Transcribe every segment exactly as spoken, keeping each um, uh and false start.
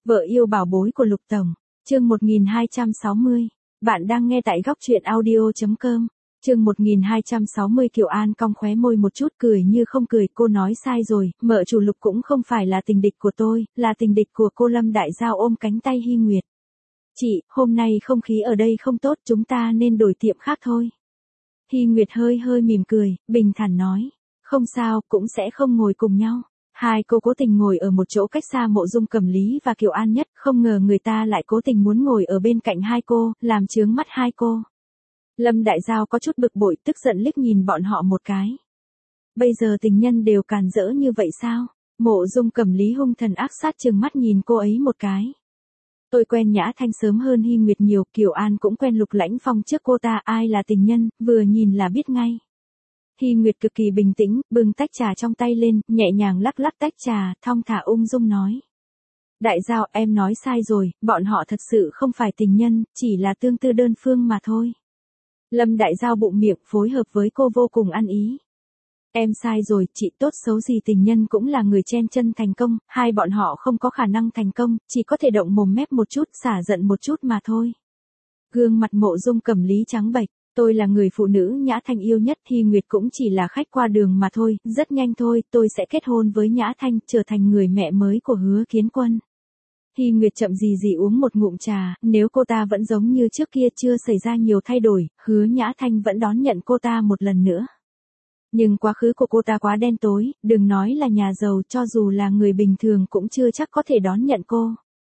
Vợ yêu bảo bối của Lục Tổng, chương một nghìn hai trăm sáu mươi. Bạn đang nghe tại góc truyện audio.com. Chương một nghìn hai trăm sáu mươi. Kiều An cong khóe môi một chút, cười như không cười. Cô nói sai rồi, mợ chủ Lục cũng không phải là tình địch của tôi, là tình địch của cô. Lâm Đại Giao ôm cánh tay Hy Nguyệt. Chị, hôm nay không khí ở đây không tốt, chúng ta nên đổi tiệm khác thôi. Hy Nguyệt hơi hơi mỉm cười, bình thản nói. Không sao, cũng sẽ không ngồi cùng nhau. Hai cô cố tình ngồi ở một chỗ cách xa Mộ Dung Cẩm Lý và Kiều An nhất, không ngờ người ta lại cố tình muốn ngồi ở bên cạnh hai cô, làm chướng mắt hai cô. Lâm Đại Giao có chút bực bội, tức giận liếc nhìn bọn họ một cái. Bây giờ tình nhân đều càn rỡ như vậy sao? Mộ Dung Cẩm Lý hung thần ác sát trừng mắt nhìn cô ấy một cái. Tôi quen Nhã Thanh sớm hơn Hy Nguyệt nhiều, Kiều An cũng quen Lục Lãnh Phong trước cô ta, ai là tình nhân, vừa nhìn là biết ngay. Hy Nguyệt cực kỳ bình tĩnh, bưng tách trà trong tay lên, nhẹ nhàng lắc lắc tách trà, thong thả ung dung nói. Đại Giao, em nói sai rồi, bọn họ thật sự không phải tình nhân, chỉ là tương tư đơn phương mà thôi. Lâm Đại Giao bụng miệng, phối hợp với cô vô cùng ăn ý. Em sai rồi, chị tốt xấu gì tình nhân cũng là người chen chân thành công, hai bọn họ không có khả năng thành công, chỉ có thể động mồm mép một chút, xả giận một chút mà thôi. Gương mặt Mộ Dung Cẩm Lý trắng bệch. Tôi là người phụ nữ Nhã Thanh yêu nhất, Hy Nguyệt cũng chỉ là khách qua đường mà thôi, rất nhanh thôi, tôi sẽ kết hôn với Nhã Thanh, trở thành người mẹ mới của Hứa Kiến Quân. Hy Nguyệt chậm gì gì uống một ngụm trà, nếu cô ta vẫn giống như trước kia chưa xảy ra nhiều thay đổi, Hứa Nhã Thanh vẫn đón nhận cô ta một lần nữa. Nhưng quá khứ của cô ta quá đen tối, đừng nói là nhà giàu, cho dù là người bình thường cũng chưa chắc có thể đón nhận cô.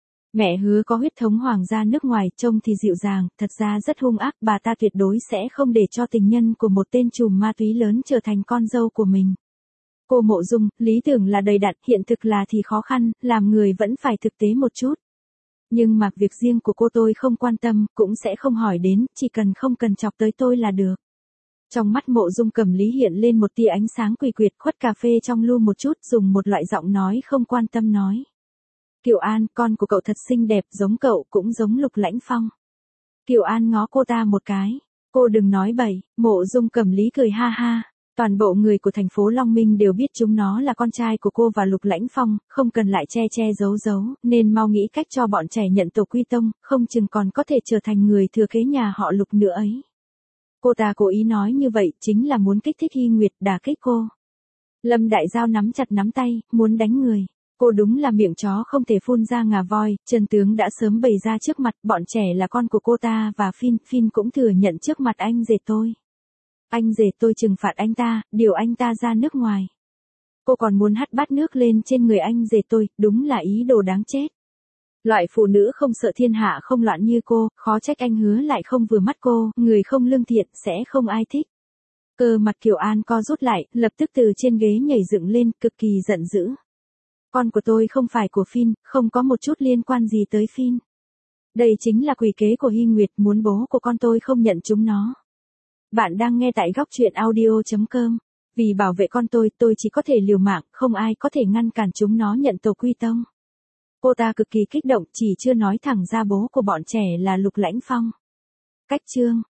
Mẹ Hứa có huyết thống hoàng gia nước ngoài, trông thì dịu dàng, thật ra rất hung ác, bà ta tuyệt đối sẽ không để cho tình nhân của một tên trùm ma túy lớn trở thành con dâu của mình. Cô Mộ Dung, lý tưởng là đầy đặn, hiện thực là thì khó khăn, làm người vẫn phải thực tế một chút. Nhưng mà việc riêng của cô tôi không quan tâm, cũng sẽ không hỏi đến, chỉ cần không cần chọc tới tôi là được. Trong mắt Mộ Dung Cẩm Lý hiện lên một tia ánh sáng quỷ quyệt, khuất cà phê trong lu một chút, dùng một loại giọng nói không quan tâm nói. Kiều An, con của cậu thật xinh đẹp, giống cậu, cũng giống Lục Lãnh Phong. Kiều An ngó cô ta một cái. Cô đừng nói bậy. Mộ Dung Cẩm Lý cười ha ha. Toàn bộ người của thành phố Long Minh đều biết chúng nó là con trai của cô và Lục Lãnh Phong, không cần lại che che giấu giấu, nên mau nghĩ cách cho bọn trẻ nhận tổ quy tông, không chừng còn có thể trở thành người thừa kế nhà họ Lục nữa ấy. Cô ta cố ý nói như vậy, chính là muốn kích thích Hy Nguyệt, đả kích cô. Lâm Đại Giao nắm chặt nắm tay, muốn đánh người. Cô đúng là miệng chó không thể phun ra ngà voi, chân tướng đã sớm bày ra trước mặt, bọn trẻ là con của cô ta và Phin, Phin cũng thừa nhận trước mặt anh rể tôi. Anh rể tôi trừng phạt anh ta, điều anh ta ra nước ngoài. Cô còn muốn hắt bát nước lên trên người anh rể tôi, đúng là ý đồ đáng chết. Loại phụ nữ không sợ thiên hạ không loạn như cô, khó trách anh Hứa lại không vừa mắt cô, người không lương thiện sẽ không ai thích. Cơ mặt Kiều An co rút lại, lập tức từ trên ghế nhảy dựng lên, cực kỳ giận dữ. Con của tôi không phải của Phin, không có một chút liên quan gì tới Phin. Đây chính là quỷ kế của Hy Nguyệt, muốn bố của con tôi không nhận chúng nó. Bạn đang nghe tại góc truyện audio.com. Vì bảo vệ con tôi, tôi chỉ có thể liều mạng, không ai có thể ngăn cản chúng nó nhận tổ quy tông. Cô ta cực kỳ kích động, chỉ chưa nói thẳng ra bố của bọn trẻ là Lục Lãnh Phong. Cách chương.